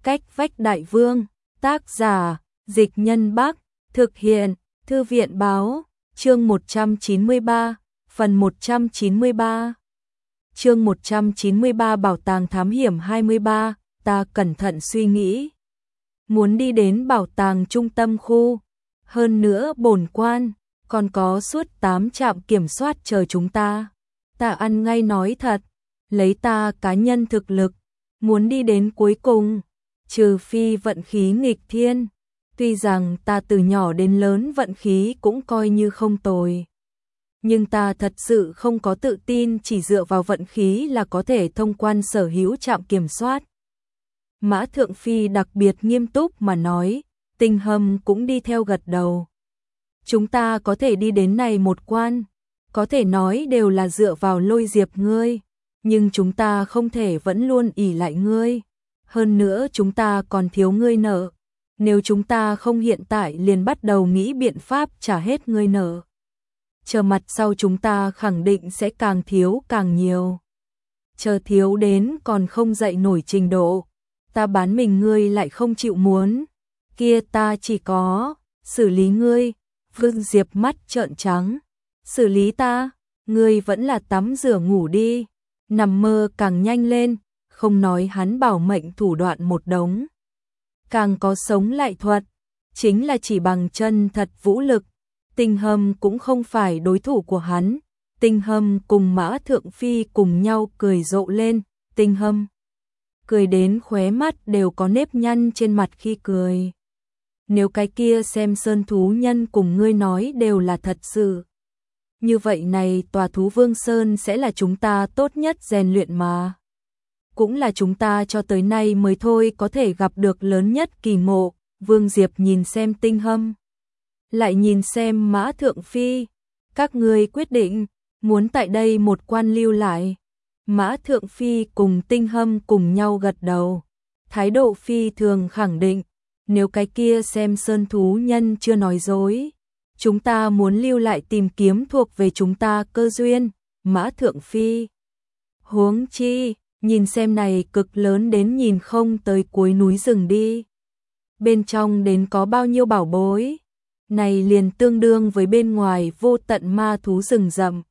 Cách vách đại vương, tác giả, Dịch Nhân Bắc, thực hiện, Thư viện báo, chương 193, phần 193. Chương 193 Bảo tàng thám hiểm 23, ta cẩn thận suy nghĩ. Muốn đi đến bảo tàng trung tâm khu, hơn nữa bổn quan, còn có suốt 8 trạm kiểm soát chờ chúng ta. Ta ăn ngay nói thật, lấy ta cá nhân thực lực, muốn đi đến cuối cùng, trừ phi vận khí nghịch thiên. Tuy rằng ta từ nhỏ đến lớn vận khí cũng coi như không tồi, nhưng ta thật sự không có tự tin chỉ dựa vào vận khí là có thể thông quan sở hữu trạm kiểm soát. Mã Thượng Phi đặc biệt nghiêm túc mà nói, Tinh Hâm cũng đi theo gật đầu. Chúng ta có thể đi đến này một quan, có thể nói đều là dựa vào Lôi Diệp ngươi, nhưng chúng ta không thể vẫn luôn ỷ lại ngươi. Hơn nữa chúng ta còn thiếu ngươi nợ, nếu chúng ta không hiện tại liền bắt đầu nghĩ biện pháp trả hết ngươi nợ, chờ mặt sau chúng ta khẳng định sẽ càng thiếu càng nhiều. Chờ thiếu đến còn không dậy nổi trình độ, ta bán mình ngươi lại không chịu muốn, kia ta chỉ có xử lý ngươi. Vương Diệp mắt trợn trắng, xử lý ta, ngươi vẫn là tắm rửa ngủ đi, nằm mơ càng nhanh lên, không nói hắn bảo mệnh thủ đoạn một đống. Càng có sống lại thuật, chính là chỉ bằng chân thật vũ lực, Tinh Hâm cũng không phải đối thủ của hắn. Tinh Hâm cùng Mã Thượng Phi cùng nhau cười rộ lên, Tinh Hâm cười đến khóe mắt đều có nếp nhăn trên mặt khi cười. Nếu cái kia xem sơn thú nhân cùng ngươi nói đều là thật sự, như vậy này tòa thú vương sơn sẽ là chúng ta tốt nhất rèn luyện mà. Cũng là chúng ta cho tới nay mới thôi có thể gặp được lớn nhất kỳ ngộ. Vương Diệp nhìn xem Tinh Hâm, lại nhìn xem Mã Thượng Phi. Các ngươi quyết định, muốn tại đây một quan lưu lại. Mã Thượng Phi cùng Tinh Hâm cùng nhau gật đầu, thái độ phi thường khẳng định. Nếu cái kia xem sơn thú nhân chưa nói dối, chúng ta muốn lưu lại tìm kiếm thuộc về chúng ta cơ duyên. Mã Thượng Phi, huống chi, nhìn xem này cực lớn đến nhìn không tới cuối núi rừng đi, bên trong đến có bao nhiêu bảo bối, này liền tương đương với bên ngoài vô tận ma thú rừng rậm.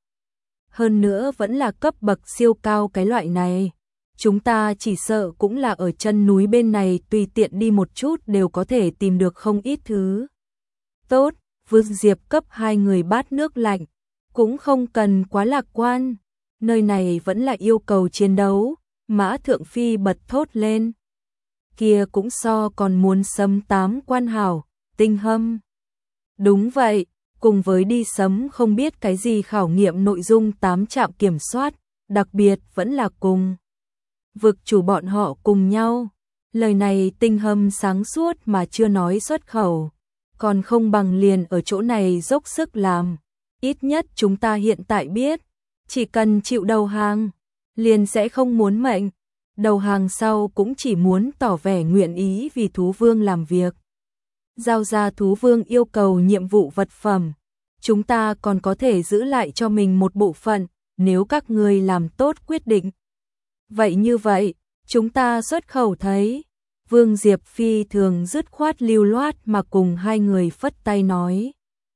Hơn nữa vẫn là cấp bậc siêu cao cái loại này. Chúng ta chỉ sợ cũng là ở chân núi bên này tùy tiện đi một chút đều có thể tìm được không ít thứ. Tốt, Vương Diệp cấp 2 người bát nước lạnh, cũng không cần quá lạc quan, nơi này vẫn là yêu cầu chiến đấu. Mã Thượng Phi bật thốt lên, kia cũng so còn muốn sấm 8 quan hảo. Tinh Hâm, đúng vậy, cùng với đi sấm không biết cái gì khảo nghiệm nội dung 8 trạm kiểm soát, đặc biệt vẫn là cùng vực chủ bọn họ cùng nhau. Lời này Tinh Hâm sáng suốt mà chưa nói xuất khẩu, còn không bằng liền ở chỗ này dốc sức làm. Ít nhất chúng ta hiện tại biết, chỉ cần chịu đầu hàng, liền sẽ không muốn mệnh. Đầu hàng sau cũng chỉ muốn tỏ vẻ nguyện ý vì thú vương làm việc. Giao ra thú vương yêu cầu nhiệm vụ vật phẩm, chúng ta còn có thể giữ lại cho mình một bộ phận, nếu các ngươi làm tốt quyết định. Vậy như vậy, chúng ta xuất khẩu thấy. Vương Diệp phi thường dứt khoát lưu loát mà cùng 2 người phất tay nói.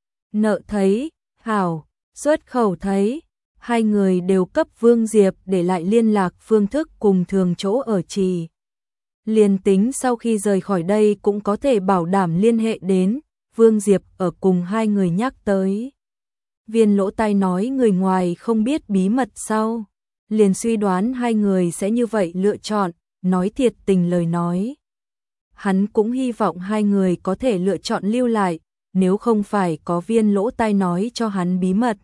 Nợ thấy, hảo, xuất khẩu thấy. 2 người đều cấp Vương Diệp để lại liên lạc phương thức cùng thường chỗ ở trì. Liền tính sau khi rời khỏi đây cũng có thể bảo đảm liên hệ đến. Vương Diệp ở cùng 2 người nhắc tới. Viên lỗ tai nói người ngoài không biết bí mật sau, liền suy đoán 2 người sẽ như vậy lựa chọn, nói thiệt tình lời nói. Hắn cũng hy vọng 2 người có thể lựa chọn lưu lại, nếu không phải có viên lỗ tai nói cho hắn bí mật.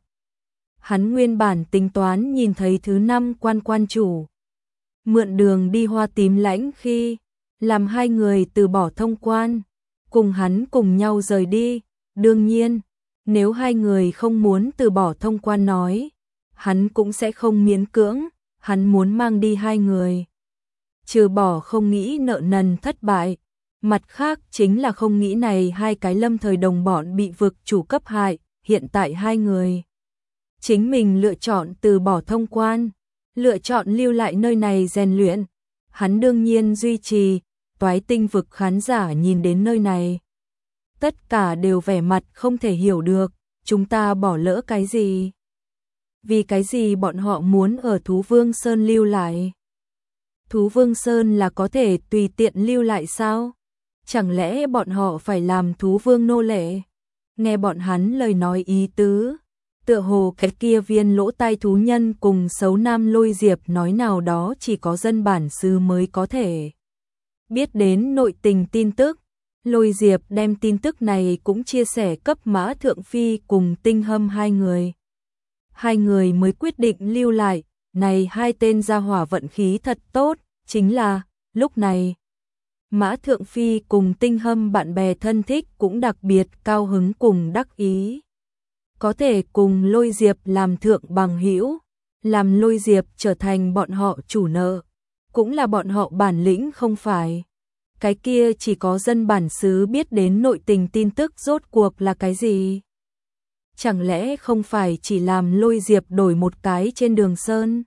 Hắn nguyên bản tính toán nhìn thấy thứ 5 quan chủ mượn đường đi Hoa Tím Lãnh khi, làm 2 người từ bỏ thông quan, cùng hắn cùng nhau rời đi. Đương nhiên, nếu 2 người không muốn từ bỏ thông quan nói, hắn cũng sẽ không miễn cưỡng, hắn muốn mang đi 2 người. Trừ bỏ không nghĩ nợ nần thất bại, mặt khác chính là không nghĩ này 2 cái lâm thời đồng bọn bị vực chủ cấp hại. Hiện tại 2 người chính mình lựa chọn từ bỏ thông quan, lựa chọn lưu lại nơi này rèn luyện, hắn đương nhiên duy trì. Toái Tinh vực khán giả nhìn đến nơi này, tất cả đều vẻ mặt không thể hiểu được, chúng ta bỏ lỡ cái gì? Vì cái gì bọn họ muốn ở Thú Vương Sơn lưu lại? Thú Vương Sơn là có thể tùy tiện lưu lại sao? Chẳng lẽ bọn họ phải làm Thú Vương nô lệ? Nghe bọn hắn lời nói ý tứ, tựa hồ cái kia viên lỗ tai thú nhân cùng xấu nam Lôi Diệp nói nào đó chỉ có dân bản xứ mới có thể biết đến nội tình tin tức. Lôi Diệp đem tin tức này cũng chia sẻ cấp Mã Thượng Phi cùng Tinh Hâm hai người. Hai người mới quyết định lưu lại, này hai tên gia hỏa vận khí thật tốt, chính là, lúc này, Mã Thượng Phi cùng Tinh Hâm bạn bè thân thích cũng đặc biệt cao hứng cùng đắc ý. Có thể cùng Lôi Diệp làm thượng bằng hữu, làm Lôi Diệp trở thành bọn họ chủ nợ, cũng là bọn họ bản lĩnh không phải. Cái kia chỉ có dân bản xứ biết đến nội tình tin tức rốt cuộc là cái gì? Chẳng lẽ không phải chỉ làm Lôi Diệp đổi một cái trên đường sơn?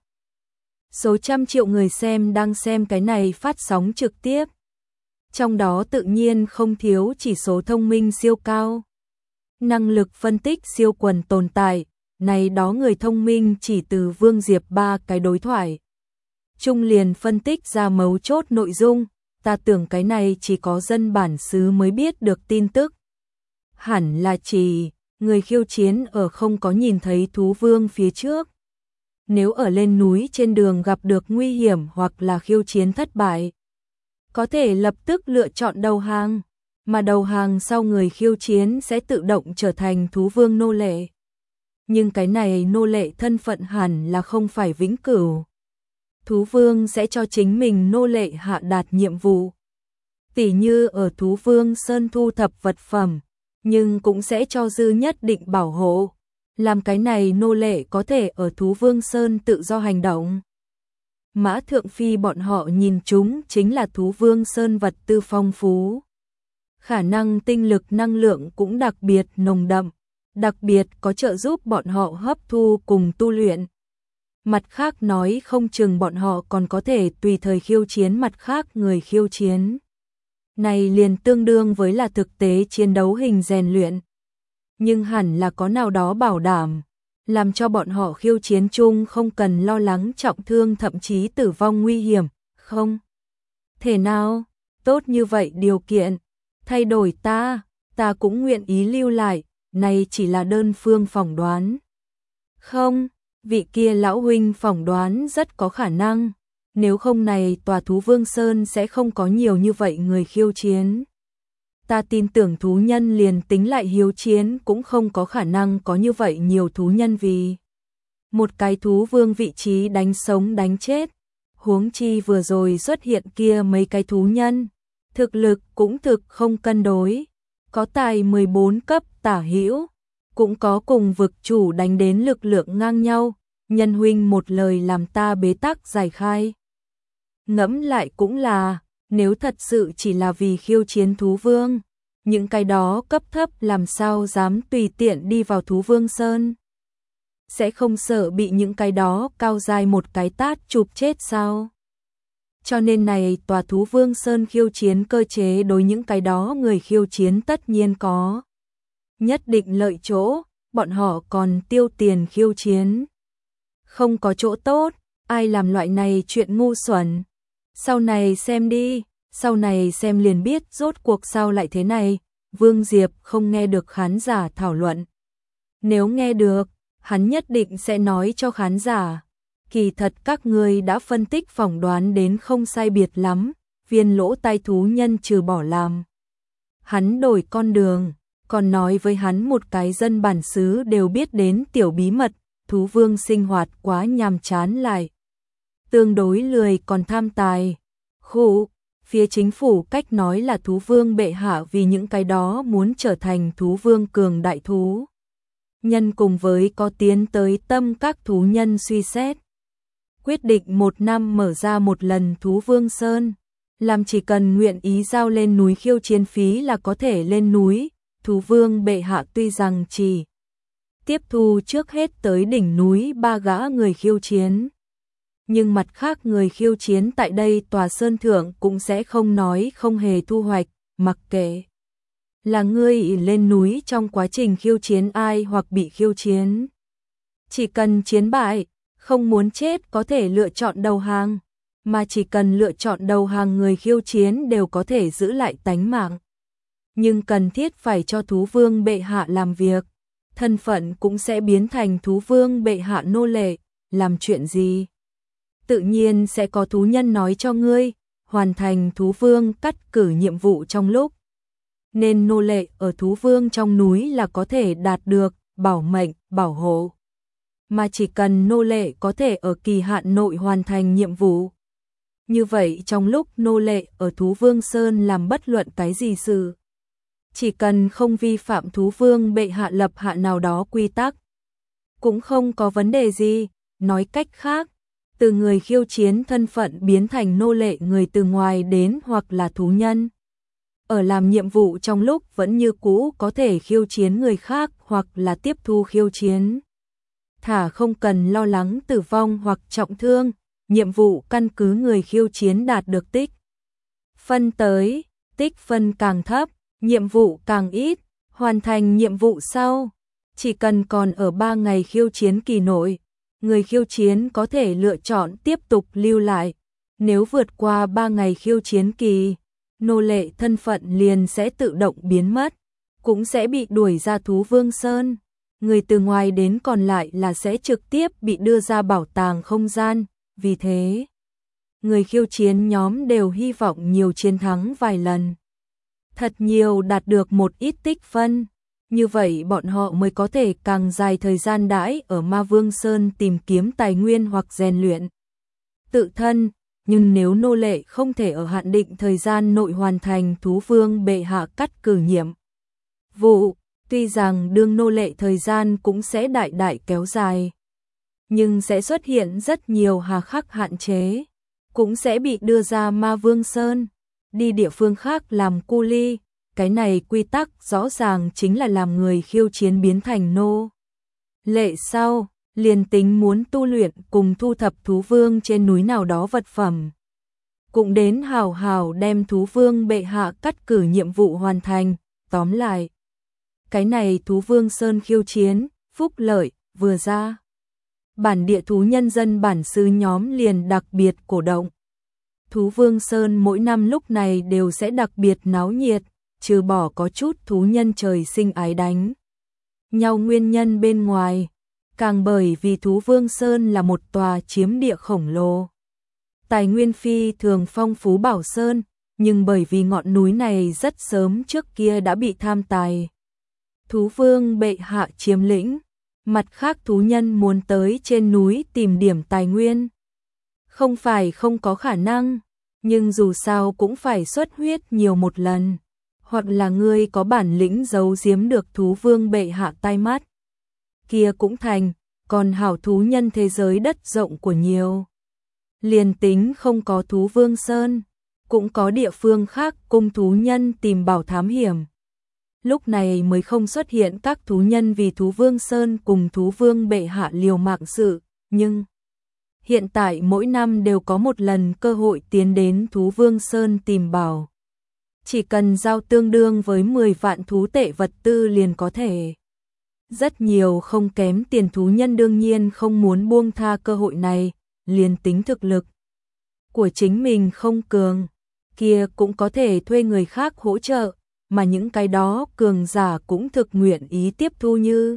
Số trăm triệu người xem đang xem cái này phát sóng trực tiếp. Trong đó tự nhiên không thiếu chỉ số thông minh siêu cao. Năng lực phân tích siêu quần tồn tại, này đó người thông minh chỉ từ Vương Diệp ba cái đối thoại. Trung liền phân tích ra mấu chốt nội dung, ta tưởng cái này chỉ có dân bản xứ mới biết được tin tức. Hẳn là chỉ người khiêu chiến ở không có nhìn thấy thú vương phía trước. Nếu ở lên núi trên đường gặp được nguy hiểm hoặc là khiêu chiến thất bại, có thể lập tức lựa chọn đầu hàng, mà đầu hàng sau người khiêu chiến sẽ tự động trở thành thú vương nô lệ. Nhưng cái này nô lệ thân phận hẳn là không phải vĩnh cửu. Thú vương sẽ cho chính mình nô lệ hạ đạt nhiệm vụ. Tỉ như ở Thú Vương Sơn thu thập vật phẩm, nhưng cũng sẽ cho dư nhất định bảo hộ. Làm cái này nô lệ có thể ở Thú Vương Sơn tự do hành động. Mã Thượng Phi bọn họ nhìn chúng chính là Thú Vương Sơn vật tư phong phú. Khả năng tinh lực năng lượng cũng đặc biệt nồng đậm, đặc biệt có trợ giúp bọn họ hấp thu cùng tu luyện. Mặt khác nói không chừng bọn họ còn có thể tùy thời khiêu chiến mặt khác người khiêu chiến. Này liền tương đương với là thực tế chiến đấu hình rèn luyện. Nhưng hẳn là có nào đó bảo đảm, làm cho bọn họ khiêu chiến chung không cần lo lắng trọng thương thậm chí tử vong nguy hiểm, không? Thể nào, tốt như vậy điều kiện, thay đổi ta cũng nguyện ý lưu lại, này chỉ là đơn phương phỏng đoán. Không, vị kia lão huynh phỏng đoán rất có khả năng, nếu không này tòa Thú Vương Sơn sẽ không có nhiều như vậy người khiêu chiến. Ta tin tưởng thú nhân liền tính lại hiếu chiến cũng không có khả năng có như vậy nhiều thú nhân vì một cái thú vương vị trí đánh sống đánh chết. Huống chi vừa rồi xuất hiện kia mấy cái thú nhân, thực lực cũng thực không cân đối, có tài 14 cấp tả hữu, cũng có cùng vực chủ đánh đến lực lượng ngang nhau, nhân huynh một lời làm ta bế tắc giải khai. Ngẫm lại cũng là, nếu thật sự chỉ là vì khiêu chiến thú vương, những cái đó cấp thấp làm sao dám tùy tiện đi vào Thú Vương Sơn? Sẽ không sợ bị những cái đó cao dài một cái tát chụp chết sao? Cho nên này tòa Thú Vương Sơn khiêu chiến cơ chế đối những cái đó người khiêu chiến tất nhiên có nhất định lợi chỗ, bọn họ còn tiêu tiền khiêu chiến. Không có chỗ tốt, ai làm loại này chuyện ngu xuẩn. Sau này xem đi, sau này xem liền biết rốt cuộc sao lại thế này. Vương Diệp không nghe được khán giả thảo luận. Nếu nghe được, hắn nhất định sẽ nói cho khán giả. Kỳ thật các ngươi đã phân tích phỏng đoán đến không sai biệt lắm, viên lỗ tai thú nhân trừ bỏ làm. Hắn đổi con đường, còn nói với hắn một cái dân bản xứ đều biết đến tiểu bí mật, thú vương sinh hoạt quá nhàm chán lại. Tương đối lười còn tham tài. Khụ, phía chính phủ cách nói là thú vương bệ hạ vì những cái đó muốn trở thành thú vương cường đại thú nhân cùng với có tiến tới tâm các thú nhân suy xét. Quyết định 1 năm mở ra một lần Thú Vương Sơn, làm chỉ cần nguyện ý giao lên núi khiêu chiến phí là có thể lên núi. Thú vương bệ hạ tuy rằng chỉ tiếp thu trước hết tới đỉnh núi 3 gã người khiêu chiến, Nhưng mặt khác người khiêu chiến tại đây tòa sơn thượng cũng sẽ không nói không hề thu hoạch, mặc kệ là ngươi lên núi trong quá trình khiêu chiến ai hoặc bị khiêu chiến. Chỉ cần chiến bại, không muốn chết có thể lựa chọn đầu hàng, mà chỉ cần lựa chọn đầu hàng người khiêu chiến đều có thể giữ lại tánh mạng. Nhưng cần thiết phải cho thú vương bệ hạ làm việc, thân phận cũng sẽ biến thành thú vương bệ hạ nô lệ, làm chuyện gì? Tự nhiên sẽ có thú nhân nói cho ngươi, hoàn thành thú vương cắt cử nhiệm vụ trong lúc. Nên nô lệ ở thú vương trong núi là có thể đạt được bảo mệnh, bảo hộ. Mà chỉ cần nô lệ có thể ở kỳ hạn nội hoàn thành nhiệm vụ. Như vậy trong lúc nô lệ ở thú vương sơn làm bất luận cái gì sự. Chỉ cần không vi phạm thú vương bệ hạ lập hạ nào đó quy tắc. Cũng không có vấn đề gì, nói cách khác. Từ người khiêu chiến thân phận biến thành nô lệ người từ ngoài đến hoặc là thú nhân. Ở làm nhiệm vụ trong lúc vẫn như cũ có thể khiêu chiến người khác hoặc là tiếp thu khiêu chiến. Thả không cần lo lắng tử vong hoặc trọng thương, nhiệm vụ căn cứ người khiêu chiến đạt được tích. Phân tới, tích phân càng thấp, nhiệm vụ càng ít, hoàn thành nhiệm vụ sau. Chỉ cần còn ở 3 ngày khiêu chiến kỳ nội, người khiêu chiến có thể lựa chọn tiếp tục lưu lại. Nếu vượt qua 3 ngày khiêu chiến kỳ, nô lệ thân phận liền sẽ tự động biến mất, cũng sẽ bị đuổi ra thú vương sơn. Người từ ngoài đến còn lại là sẽ trực tiếp bị đưa ra bảo tàng không gian, vì thế, người khiêu chiến nhóm đều hy vọng nhiều chiến thắng vài lần. Thật nhiều đạt được một ít tích phân, như vậy bọn họ mới có thể càng dài thời gian đãi ở Ma Vương Sơn tìm kiếm tài nguyên hoặc rèn luyện tự thân. Nhưng nếu nô lệ không thể ở hạn định thời gian nội hoàn thành thú vương bệ hạ cắt cử nhiệm vụ, tuy rằng đương nô lệ thời gian cũng sẽ đại đại kéo dài, nhưng sẽ xuất hiện rất nhiều hà khắc hạn chế, cũng sẽ bị đưa ra Ma Vương Sơn, đi địa phương khác làm cu ly. Cái này quy tắc rõ ràng chính là làm người khiêu chiến biến thành nô lệ sau. Liền tính muốn tu luyện cùng thu thập thú vương trên núi nào đó vật phẩm. Cũng đến hào hào đem thú vương bệ hạ cắt cử nhiệm vụ hoàn thành, tóm lại. Cái này thú vương sơn khiêu chiến, phúc lợi, vừa ra. Bản địa thú nhân dân bản xứ nhóm liền đặc biệt cổ động. Thú vương sơn mỗi năm lúc này đều sẽ đặc biệt náo nhiệt, trừ bỏ có chút thú nhân trời sinh ái đánh nhau nguyên nhân bên ngoài. Càng bởi vì thú vương sơn là một tòa chiếm địa khổng lồ. Tài nguyên phi thường phong phú bảo sơn, nhưng bởi vì ngọn núi này rất sớm trước kia đã bị tham tài thú vương bệ hạ chiếm lĩnh, mặt khác thú nhân muốn tới trên núi tìm điểm tài nguyên. Không phải không có khả năng, nhưng dù sao cũng phải xuất huyết nhiều một lần, hoặc là ngươi có bản lĩnh giấu giếm được thú vương bệ hạ tai mắt. Kia cũng thành, còn hảo thú nhân thế giới đất rộng của nhiều. Liền tính không có thú vương sơn, cũng có địa phương khác cung thú nhân tìm bảo thám hiểm. Lúc này mới không xuất hiện các thú nhân vì thú vương sơn cùng thú vương bệ hạ liều mạng sự, nhưng hiện tại mỗi năm đều có một lần cơ hội tiến đến thú vương sơn tìm bảo. Chỉ cần giao tương đương với 10 vạn thú tệ vật tư liền có thể. Rất nhiều không kém tiền thú nhân đương nhiên không muốn buông tha cơ hội này, liền tính thực lực của chính mình không cường, kia cũng có thể thuê người khác hỗ trợ, mà những cái đó cường giả cũng thực nguyện ý tiếp thu như.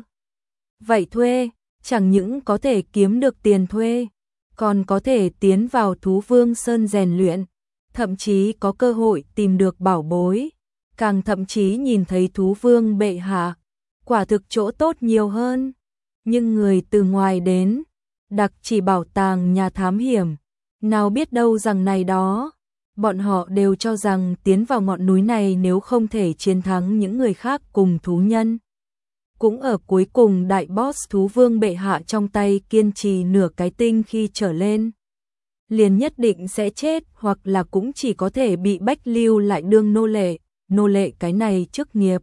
Vậy thuê, chẳng những có thể kiếm được tiền thuê, còn có thể tiến vào thú vương sơn rèn luyện, thậm chí có cơ hội tìm được bảo bối, càng thậm chí nhìn thấy thú vương bệ hạ. Quả thực chỗ tốt nhiều hơn, nhưng người từ ngoài đến, đặc chỉ bảo tàng nhà thám hiểm, nào biết đâu rằng này đó, bọn họ đều cho rằng tiến vào ngọn núi này nếu không thể chiến thắng những người khác cùng thú nhân. Cũng ở cuối cùng đại boss thú vương bệ hạ trong tay kiên trì nửa cái tinh khi trở lên. Liền nhất định sẽ chết hoặc là cũng chỉ có thể bị bách lưu lại đương nô lệ cái này chức nghiệp.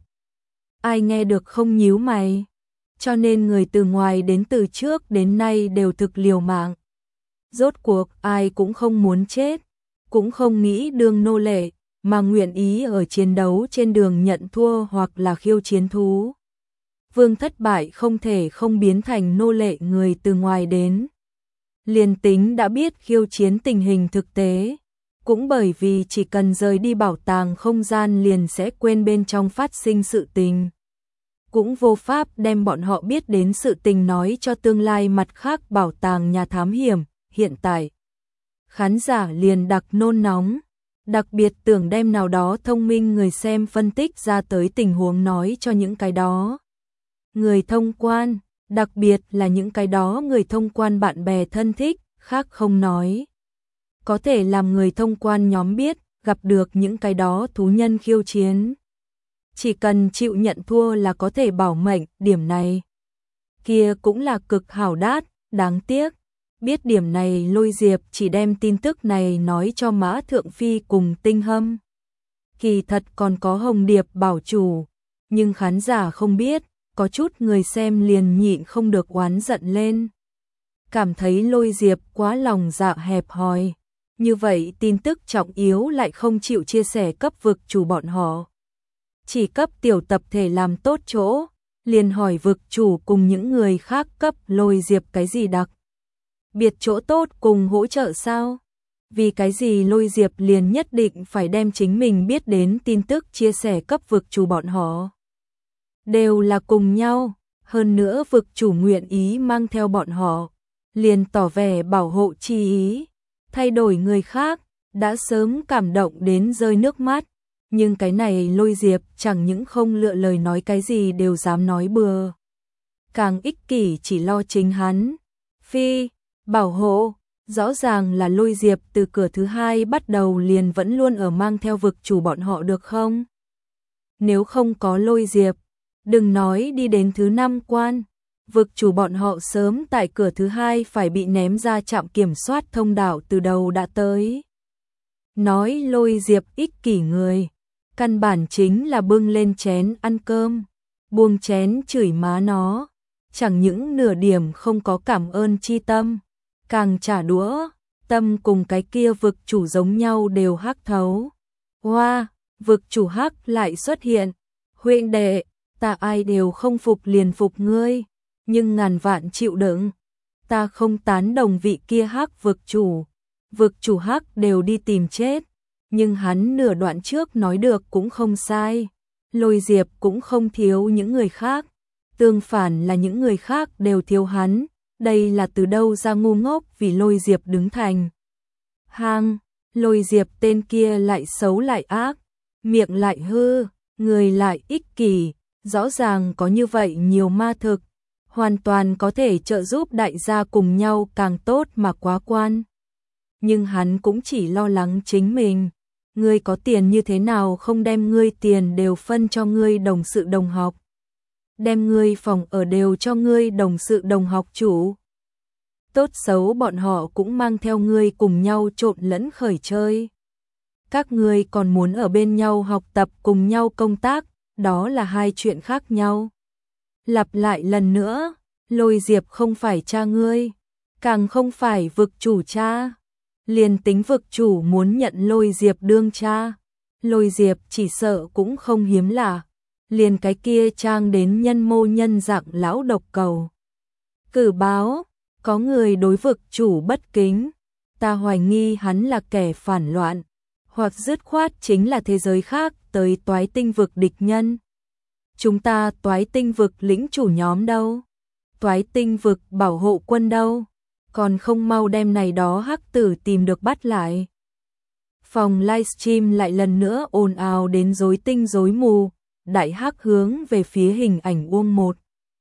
Ai nghe được không nhíu mày, cho nên người từ ngoài đến từ trước đến nay đều thực liều mạng. Rốt cuộc ai cũng không muốn chết, cũng không nghĩ đương nô lệ, mà nguyện ý ở chiến đấu trên đường nhận thua hoặc là khiêu chiến thú. Vương thất bại không thể không biến thành nô lệ người từ ngoài đến. Liền tính đã biết khiêu chiến tình hình thực tế, cũng bởi vì chỉ cần rời đi bảo tàng không gian liền sẽ quên bên trong phát sinh sự tình. Cũng vô pháp đem bọn họ biết đến sự tình nói cho tương lai mặt khác bảo tàng nhà thám hiểm. Hiện tại, khán giả liền đặc nôn nóng, đặc biệt tưởng đem nào đó thông minh người xem phân tích ra tới tình huống nói cho những cái đó. Người thông quan, đặc biệt là những cái đó người thông quan bạn bè thân thích, khác không nói. Có thể làm người thông quan nhóm biết, gặp được những cái đó thú nhân khiêu chiến. Chỉ cần chịu nhận thua là có thể bảo mệnh, điểm này. Kia cũng là cực hảo đát, đáng tiếc. Biết điểm này Lôi Diệp chỉ đem tin tức này nói cho Mã Thượng Phi cùng Tinh Hâm. Kỳ thật còn có Hồng Điệp bảo chủ, nhưng khán giả không biết, có chút người xem liền nhịn không được oán giận lên. Cảm thấy Lôi Diệp quá lòng dạ hẹp hòi, như vậy tin tức trọng yếu lại không chịu chia sẻ cấp vực chủ bọn họ. Chỉ cấp tiểu tập thể làm tốt chỗ, liền hỏi vực chủ cùng những người khác cấp Lôi Diệp cái gì đặc biệt chỗ tốt cùng hỗ trợ sao? Vì cái gì Lôi Diệp liền nhất định phải đem chính mình biết đến tin tức chia sẻ cấp vực chủ bọn họ? Đều là cùng nhau, hơn nữa vực chủ nguyện ý mang theo bọn họ, liền tỏ vẻ bảo hộ chi ý, thay đổi người khác, đã sớm cảm động đến rơi nước mắt, nhưng cái này Lôi Diệp chẳng những không lựa lời nói cái gì đều dám nói bừa. Càng ích kỷ chỉ lo chính hắn. Phi, bảo hộ, rõ ràng là Lôi Diệp từ cửa thứ 2 bắt đầu liền vẫn luôn ở mang theo vực chủ bọn họ được không? Nếu không có Lôi Diệp, đừng nói đi đến thứ 5 quan, vực chủ bọn họ sớm tại cửa thứ 2 phải bị ném ra trạm kiểm soát thông đạo từ đầu đã tới. Nói Lôi Diệp ích kỷ người, căn bản chính là bưng lên chén ăn cơm, buông chén chửi má nó, chẳng những nửa điểm không có cảm ơn chi tâm, càng trả đũa, tâm cùng cái kia vực chủ giống nhau đều hắc thấu. Hoa, vực chủ hắc lại xuất hiện, huynh đệ, ta ai đều không phục liền phục ngươi, nhưng ngàn vạn chịu đựng, ta không tán đồng vị kia hắc vực chủ hắc đều đi tìm chết, nhưng hắn nửa đoạn trước nói được cũng không sai, Lôi Diệp cũng không thiếu những người khác, tương phản là những người khác đều thiếu hắn, đây là từ đâu ra ngu ngốc vì Lôi Diệp đứng thành. Hang, Lôi Diệp tên kia lại xấu lại ác, miệng lại hư, người lại ích kỷ, rõ ràng có như vậy nhiều ma thực, hoàn toàn có thể trợ giúp đại gia cùng nhau càng tốt mà quá quan. Nhưng hắn cũng chỉ lo lắng chính mình, ngươi có tiền như thế nào không đem ngươi tiền đều phân cho ngươi đồng sự đồng học, đem ngươi phòng ở đều cho ngươi đồng sự đồng học chủ. Tốt xấu bọn họ cũng mang theo ngươi cùng nhau trộn lẫn khởi chơi. Các ngươi còn muốn ở bên nhau học tập cùng nhau công tác, đó là hai chuyện khác nhau. Lặp lại lần nữa, Lôi Diệp không phải cha ngươi, càng không phải vực chủ cha. Liền tính vực chủ muốn nhận Lôi Diệp đương cha, Lôi Diệp chỉ sợ cũng không hiếm lạ. Liền cái kia trang đến nhân mô nhân dạng lão độc cầu. Cử báo, có người đối vực chủ bất kính, ta hoài nghi hắn là kẻ phản loạn, hoặc dứt khoát chính là thế giới khác tới Toái Tinh vực địch nhân. Chúng ta Toái Tinh vực lĩnh chủ nhóm đâu? Toái Tinh vực bảo hộ quân đâu? Còn không mau đem này đó hắc tử tìm được bắt lại. Phòng livestream lại lần nữa ồn ào đến rối tinh rối mù, đại hắc hướng về phía hình ảnh Uông một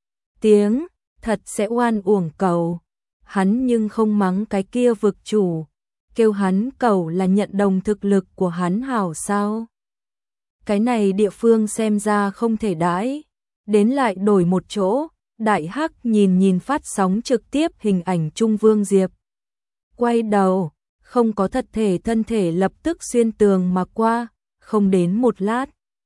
tiếng, thật sẽ oan uổng cầu. Hắn nhưng không mắng cái kia vực chủ, kêu hắn cầu là nhận đồng thực lực của hắn hảo sao. Cái này địa phương xem ra không thể đãi, đến lại đổi một chỗ, đại hắc nhìn phát sóng trực tiếp hình ảnh Trung Vương Diệp. Quay đầu, không có thật thể thân thể lập tức xuyên tường mà qua, không đến một lát.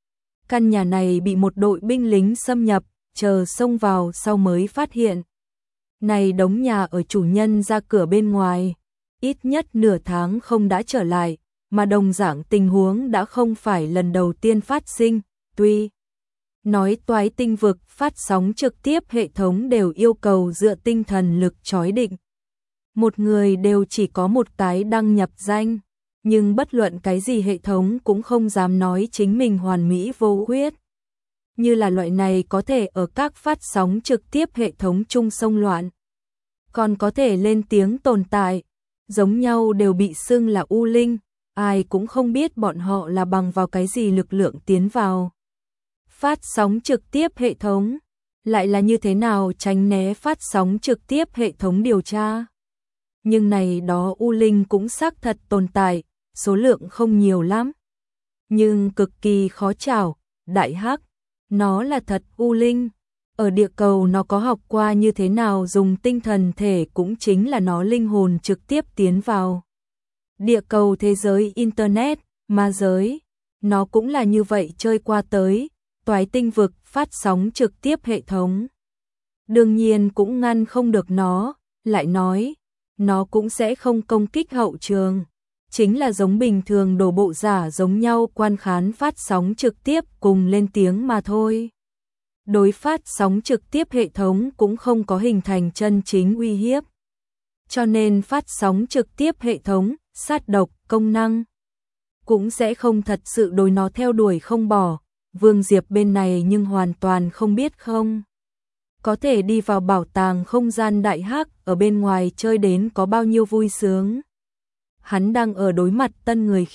Căn nhà này bị một đội binh lính xâm nhập, chờ xông vào sau mới phát hiện. Này đống nhà ở chủ nhân ra cửa bên ngoài, ít nhất nửa tháng không đã trở lại, mà đồng dạng tình huống đã không phải lần đầu tiên phát sinh, tuy nói toái tinh vực phát sóng trực tiếp hệ thống đều yêu cầu dựa tinh thần lực chói định. Một người đều chỉ có một cái đăng nhập danh, nhưng bất luận cái gì hệ thống cũng không dám nói chính mình hoàn mỹ vô khuyết. Như là loại này có thể ở các phát sóng trực tiếp hệ thống chung xông loạn, còn có thể lên tiếng tồn tại, giống nhau đều bị xưng là U Linh, ai cũng không biết bọn họ là bằng vào cái gì lực lượng tiến vào. Phát sóng trực tiếp hệ thống, lại là như thế nào tránh né phát sóng trực tiếp hệ thống điều tra. Nhưng này đó U Linh cũng xác thật tồn tại, số lượng không nhiều lắm. Nhưng cực kỳ khó trảo, đại hắc, nó là thật U Linh. Ở địa cầu nó có học qua như thế nào dùng tinh thần thể cũng chính là nó linh hồn trực tiếp tiến vào. Địa cầu thế giới Internet, ma giới, nó cũng là như vậy chơi qua tới, toái tinh vực phát sóng trực tiếp hệ thống. Đương nhiên cũng ngăn không được nó, lại nói, nó cũng sẽ không công kích hậu trường. Chính là giống bình thường đổ bộ giả giống nhau quan khán phát sóng trực tiếp cùng lên tiếng mà thôi. Đối phát sóng trực tiếp hệ thống cũng không có hình thành chân chính uy hiếp. Cho nên phát sóng trực tiếp hệ thống, sát độc, công năng cũng sẽ không thật sự đối nó theo đuổi không bỏ. Vương Diệp bên này nhưng hoàn toàn không biết không. Có thể đi vào bảo tàng không gian đại hắc ở bên ngoài chơi đến có bao nhiêu vui sướng. Hắn đang ở đối mặt tân người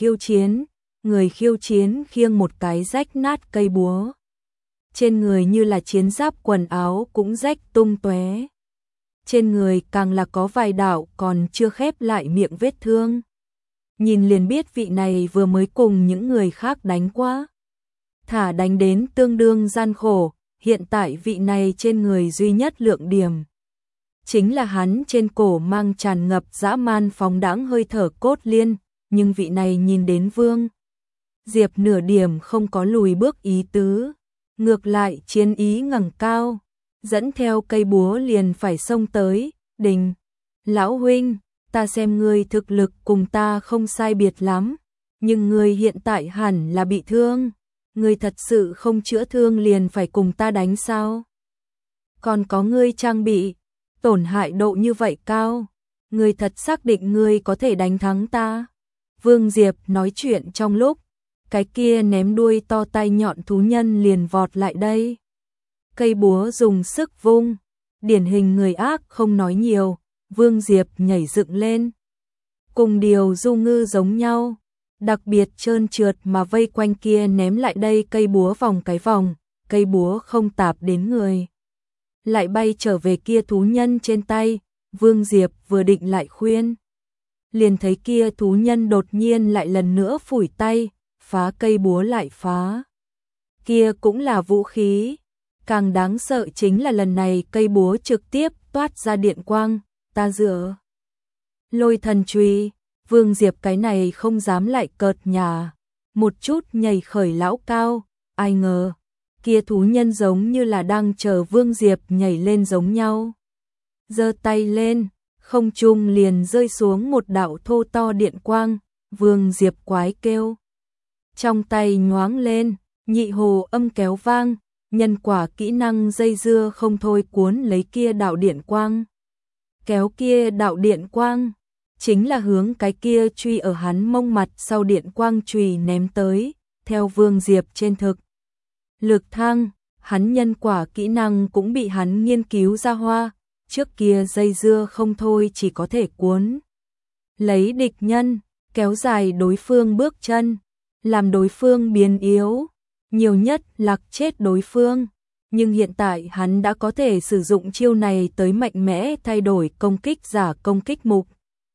khiêu chiến khiêng một cái rách nát cây búa. Trên người như là chiến giáp quần áo cũng rách tung tóe. Trên người càng là có vài đạo còn chưa khép lại miệng vết thương. Nhìn liền biết vị này vừa mới cùng những người khác đánh quá. Thả đánh đến tương đương gian khổ, hiện tại vị này trên người duy nhất lượng điểm. Chính là hắn trên cổ mang tràn ngập dã man phóng đãng hơi thở cốt liên, nhưng vị này nhìn đến Vương Diệp nửa điểm không có lùi bước ý tứ, ngược lại chiến ý ngẩng cao, dẫn theo cây búa liền phải xông tới, đình, lão huynh, ta xem ngươi thực lực cùng ta không sai biệt lắm, nhưng ngươi hiện tại hẳn là bị thương, ngươi thật sự không chữa thương liền phải cùng ta đánh sao? Còn có ngươi trang bị tổn hại độ như vậy cao, ngươi thật xác định ngươi có thể đánh thắng ta? Vương Diệp nói chuyện trong lúc, cái kia ném đuôi to tay nhọn thú nhân liền vọt lại đây. Cây búa dùng sức vung, điển hình người ác không nói nhiều, Vương Diệp nhảy dựng lên. Cùng điều du ngư giống nhau, đặc biệt trơn trượt mà vây quanh kia ném lại đây cây búa vòng cái vòng, cây búa không tạp đến người. Lại bay trở về kia thú nhân trên tay, Vương Diệp vừa định lại khuyên. Liền thấy kia thú nhân đột nhiên lại lần nữa phủi tay, phá cây búa lại phá. Kia cũng là vũ khí. Càng đáng sợ chính là lần này cây búa trực tiếp toát ra điện quang, ta dựa. Lôi thần truy, Vương Diệp cái này không dám lại cợt nhà. Một chút nhảy khởi lão cao, ai ngờ. Kia thú nhân giống như là đang chờ Vương Diệp nhảy lên giống nhau. Giơ tay lên, không trung liền rơi xuống một đạo thô to điện quang, Vương Diệp quái kêu. Trong tay nhoáng lên, nhị hồ âm kéo vang, nhân quả kỹ năng dây dưa không thôi cuốn lấy kia đạo điện quang. Kéo kia đạo điện quang, chính là hướng cái kia truy ở hắn mông mặt sau điện quang chùy ném tới, theo Vương Diệp trên thực. Lực thăng, hắn nhân quả kỹ năng cũng bị hắn nghiên cứu ra hoa, trước kia dây dưa không thôi chỉ có thể cuốn. Lấy địch nhân, kéo dài đối phương bước chân, làm đối phương biến yếu, nhiều nhất lạc chết đối phương. Nhưng hiện tại hắn đã có thể sử dụng chiêu này tới mạnh mẽ thay đổi công kích giả công kích mục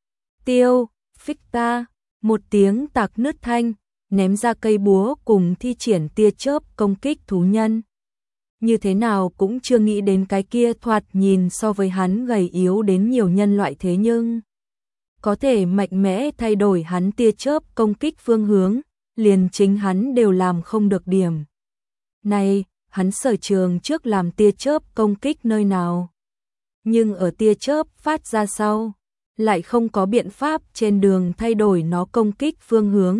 tiêu, phích ta, một tiếng tạc nứt thanh, ném ra cây búa cùng thi triển tia chớp công kích thú nhân. Như thế nào cũng chưa nghĩ đến cái kia thoạt nhìn so với hắn gầy yếu đến nhiều nhân loại thế nhưng có thể mạnh mẽ thay đổi hắn tia chớp công kích phương hướng, liền chính hắn đều làm không được điểm. Này, hắn sở trường trước làm tia chớp công kích nơi nào? Nhưng ở tia chớp phát ra sau, lại không có biện pháp trên đường thay đổi nó công kích phương hướng,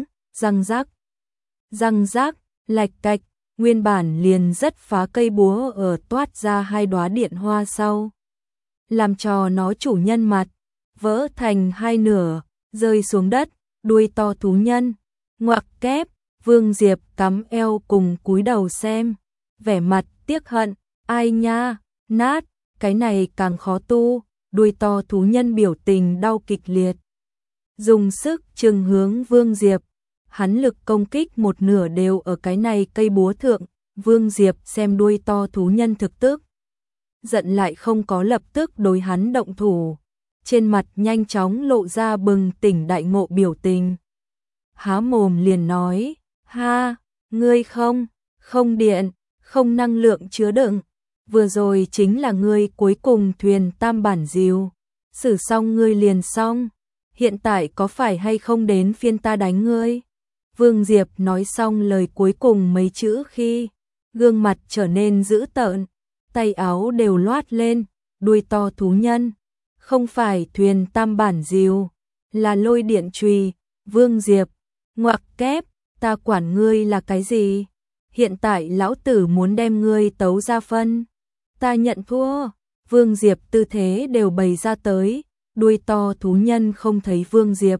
răng rác, lạch cạch, nguyên bản liền rất phá cây búa ở toát ra hai đóa điện hoa sau. Làm cho nó chủ nhân mặt, vỡ thành hai nửa, rơi xuống đất, đuôi to thú nhân, ngoặc kép, Vương Diệp cắm eo cùng cúi đầu xem, vẻ mặt tiếc hận, ai nha, nát, cái này càng khó tu, đuôi to thú nhân biểu tình đau kịch liệt. Dùng sức trừng hướng Vương Diệp, hắn lực công kích một nửa đều ở cái này cây búa thượng, Vương Diệp xem đuôi to thú nhân thực tức. Giận lại không có lập tức đối hắn động thủ, trên mặt nhanh chóng lộ ra bừng tỉnh đại ngộ biểu tình. Há mồm liền nói, ha, ngươi không điện, không năng lượng chứa đựng, vừa rồi chính là ngươi cuối cùng thuyền tam bản diều, xử xong ngươi liền xong, hiện tại có phải hay không đến phiên ta đánh ngươi? Vương Diệp nói xong lời cuối cùng mấy chữ khi, gương mặt trở nên dữ tợn, tay áo đều loát lên, đuôi to thú nhân, không phải thuyền tam bản diều, là lôi điện chùy. Vương Diệp, ngoặc kép, ta quản ngươi là cái gì? Hiện tại lão tử muốn đem ngươi tấu ra phân. Ta nhận thua. Vương Diệp tư thế đều bày ra tới, đuôi to thú nhân không thấy Vương Diệp.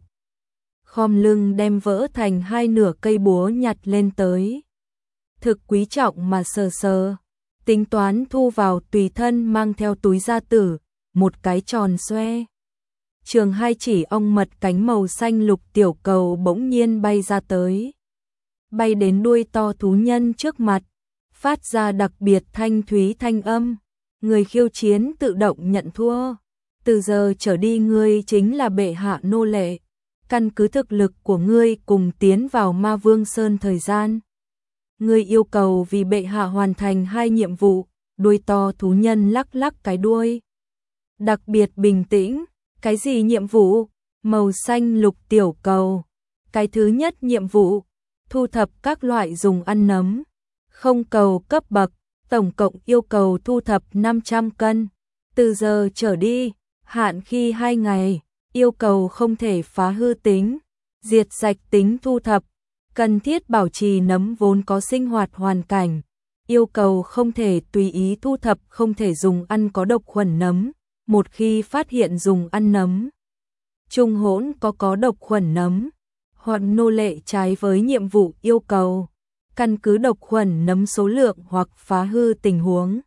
Khom lưng đem vỡ thành hai nửa cây búa nhặt lên tới. Thực quý trọng mà sờ sờ, tính toán thu vào tùy thân mang theo túi gia tử, một cái tròn xoe. Trường hai chỉ ong mật cánh màu xanh lục tiểu cầu bỗng nhiên bay ra tới. Bay đến đuôi to thú nhân trước mặt, phát ra đặc biệt thanh thúy thanh âm. Người khiêu chiến tự động nhận thua. Từ giờ trở đi ngươi chính là bệ hạ nô lệ. Căn cứ thực lực của ngươi cùng tiến vào Ma Vương Sơn thời gian. Ngươi yêu cầu vì bệ hạ hoàn thành 2 nhiệm vụ. Đuôi to thú nhân lắc lắc cái đuôi. Đặc biệt bình tĩnh. Cái gì nhiệm vụ? Màu xanh lục tiểu cầu. Cái thứ nhất nhiệm vụ, thu thập các loại dùng ăn nấm. Không cầu cấp bậc, tổng cộng yêu cầu thu thập 500 cân. Từ giờ trở đi, hạn khi 2 ngày, yêu cầu không thể phá hư tính, diệt sạch tính thu thập. Cần thiết bảo trì nấm vốn có sinh hoạt hoàn cảnh. Yêu cầu không thể tùy ý thu thập, không thể dùng ăn có độc khuẩn nấm. Một khi phát hiện dùng ăn nấm trung hỗn có độc khuẩn nấm, hoặc nô lệ trái với nhiệm vụ yêu cầu, căn cứ độc khuẩn nấm số lượng hoặc phá hư tình huống,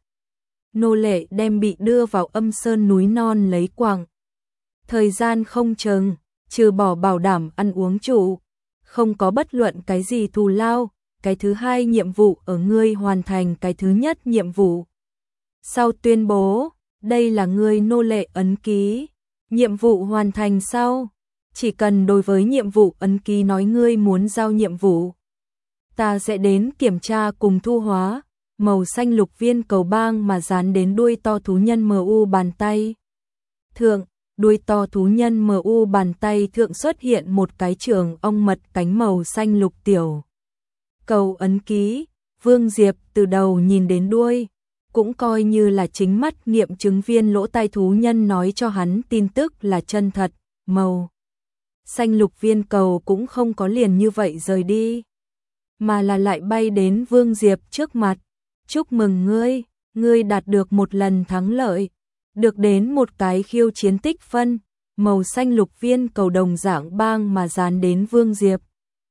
nô lệ đem bị đưa vào âm sơn núi non lấy quặng. Thời gian không chừng, trừ bỏ bảo đảm ăn uống trụ, không có bất luận cái gì thù lao. Cái thứ hai nhiệm vụ ở ngươi hoàn thành cái thứ nhất nhiệm vụ sau tuyên bố, đây là ngươi nô lệ ấn ký. Nhiệm vụ hoàn thành sau, chỉ cần đối với nhiệm vụ ấn ký nói ngươi muốn giao nhiệm vụ, ta sẽ đến kiểm tra cùng thu hóa. Màu xanh lục viên cầu bang mà dán đến đuôi to thú nhân MU bàn tay thượng. Đuôi to thú nhân MU bàn tay thượng xuất hiện một cái trường ong mật cánh màu xanh lục tiểu cầu ấn ký. Vương Diệp từ đầu nhìn đến đuôi, cũng coi như là chính mắt nghiệm chứng viên lỗ tai thú nhân nói cho hắn tin tức là chân thật. Màu xanh lục viên cầu cũng không có liền như vậy rời đi, mà là lại bay đến Vương Diệp trước mặt. Chúc mừng ngươi, ngươi đạt được một lần thắng lợi, được đến một cái khiêu chiến tích phân. Màu xanh lục viên cầu đồng dạng bang mà dán đến Vương Diệp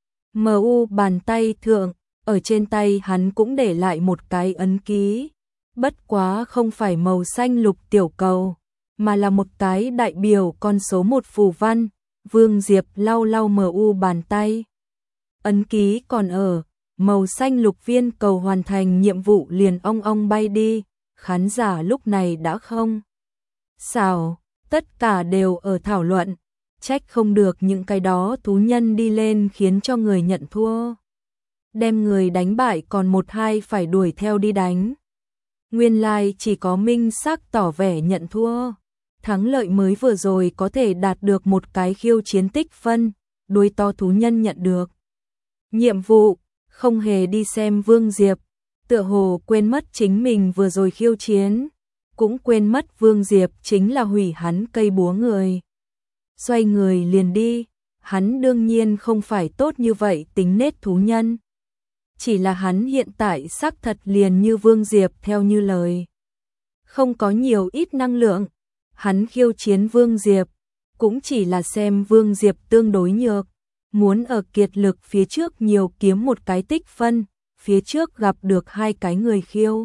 MU bàn tay thượng, ở trên tay hắn cũng để lại một cái ấn ký. Bất quá không phải màu xanh lục tiểu cầu, mà là một cái đại biểu con số 1 phù văn. Vương Diệp lau lau MU bàn tay, ấn ký còn ở. Màu xanh lục viên cầu hoàn thành nhiệm vụ liền ong ong bay đi. Khán giả lúc này đã không xào, tất cả đều ở thảo luận, trách không được những cái đó thú nhân đi lên khiến cho người nhận thua, đem người đánh bại còn 1-2 phải đuổi theo đi đánh. Nguyên lai chỉ có minh xác tỏ vẻ nhận thua. Thắng lợi mới vừa rồi có thể đạt được một cái khiêu chiến tích phân. Đuôi to thú nhân nhận được nhiệm vụ, không hề đi xem Vương Diệp, tựa hồ quên mất chính mình vừa rồi khiêu chiến, cũng quên mất Vương Diệp chính là hủy hắn cây búa người. xoay người liền đi. Hắn đương nhiên không phải tốt như vậy tính nết thú nhân. Chỉ là hắn hiện tại xác thật liền như Vương Diệp theo như lời. Không có nhiều ít năng lượng. Hắn khiêu chiến Vương Diệp, cũng chỉ là xem Vương Diệp tương đối nhược. Muốn ở kiệt lực phía trước nhiều kiếm một cái tích phân, phía trước gặp được hai cái người khiêu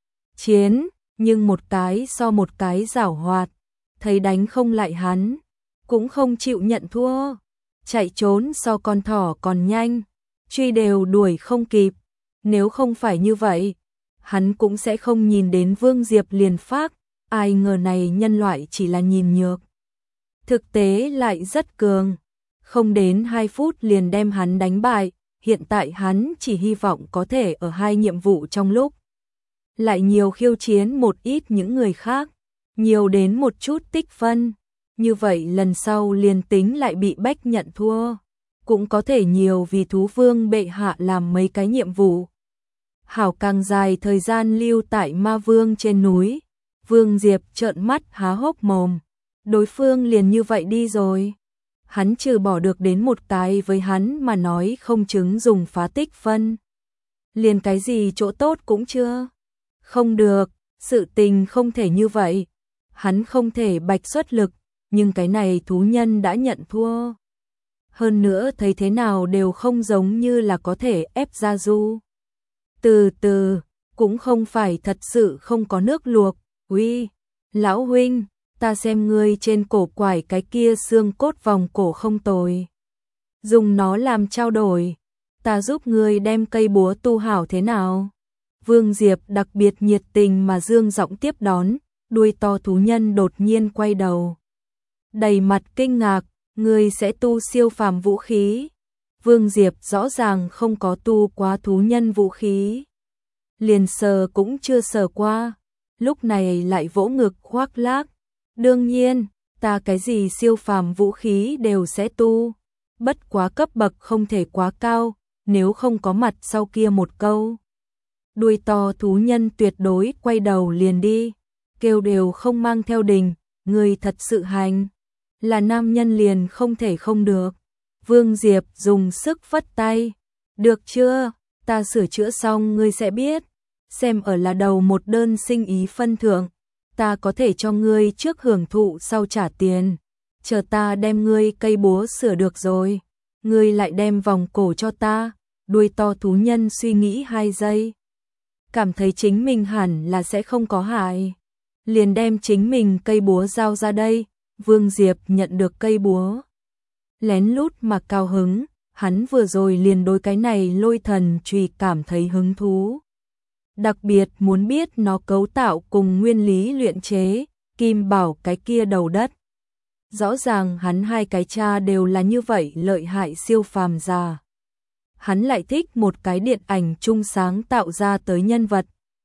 chiến, nhưng một cái so một cái giảo hoạt, thấy đánh không lại hắn, cũng không chịu nhận thua, chạy trốn so con thỏ còn nhanh, truy đều đuổi không kịp, nếu không phải như vậy, hắn cũng sẽ không nhìn đến Vương Diệp liền phác, ai ngờ này nhân loại chỉ là nhìn nhược. Thực tế lại rất cường, không đến 2 phút liền đem hắn đánh bại, hiện tại hắn chỉ hy vọng có thể ở 2 nhiệm vụ trong lúc. Lại nhiều khiêu chiến một ít những người khác, nhiều đến một chút tích phân, như vậy lần sau liền tính lại bị bách nhận thua, cũng có thể nhiều vì thú vương bệ hạ làm mấy cái nhiệm vụ. Hảo càng dài thời gian lưu tại ma vương trên núi, Vương Diệp trợn mắt há hốc mồm, đối phương liền như vậy đi rồi. Hắn trừ bỏ được đến một cái với hắn mà nói không chứng dùng phá tích phân. Liền cái gì chỗ tốt cũng chưa. Không được, sự tình không thể như vậy. Hắn không thể bạch xuất lực, nhưng cái này thú nhân đã nhận thua. Hơn nữa thấy thế nào đều không giống như là có thể ép ra du. Từ từ, cũng không phải thật sự không có nước luộc. Uy, lão huynh, ta xem ngươi trên cổ quải cái kia xương cốt vòng cổ không tồi. Dùng nó làm trao đổi, ta giúp ngươi đem cây búa tu hảo thế nào? Vương Diệp đặc biệt nhiệt tình mà dương giọng tiếp đón, đuôi to thú nhân đột nhiên quay đầu. Đầy mặt kinh ngạc, ngươi sẽ tu siêu phàm vũ khí. Vương Diệp rõ ràng không có tu quá thú nhân vũ khí. Liền sờ cũng chưa sờ qua, lúc này lại vỗ ngực khoác lác. Đương nhiên, ta cái gì siêu phàm vũ khí đều sẽ tu, bất quá cấp bậc không thể quá cao, nếu không có mặt sau kia một câu. Đuôi to thú nhân tuyệt đối quay đầu liền đi, kêu đều không mang theo đình, người thật sự hành, là nam nhân liền không thể không được. Vương Diệp dùng sức vất tay, được chưa, ta sửa chữa xong ngươi sẽ biết, xem ở là đầu một đơn sinh ý phân thượng. Ta có thể cho ngươi trước hưởng thụ sau trả tiền, chờ ta đem ngươi cây búa sửa được rồi, ngươi lại đem vòng cổ cho ta. Đuôi to thú nhân suy nghĩ 2 giây, cảm thấy chính mình hẳn là sẽ không có hại, liền đem chính mình cây búa giao ra đây. Vương Diệp nhận được cây búa, lén lút mà cao hứng, hắn vừa rồi liền đối cái này lôi thần chùy cảm thấy hứng thú. Đặc biệt muốn biết nó cấu tạo cùng nguyên lý luyện chế, Kim Bảo cái kia đầu đất. Rõ ràng hắn 2 cái cha đều là như vậy lợi hại siêu phàm giả. Hắn lại thích một cái điện ảnh chung sáng tạo ra tới nhân vật.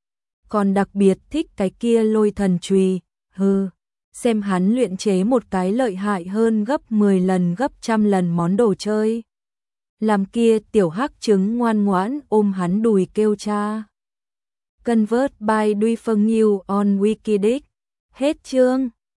Còn đặc biệt thích cái kia lôi thần chùy, xem hắn luyện chế một cái lợi hại hơn gấp 10 lần gấp 100 lần món đồ chơi. Làm kia tiểu hắc trứng ngoan ngoãn ôm hắn đùi kêu cha. Convert by Duy Phân New on Wikidic. Hết chương.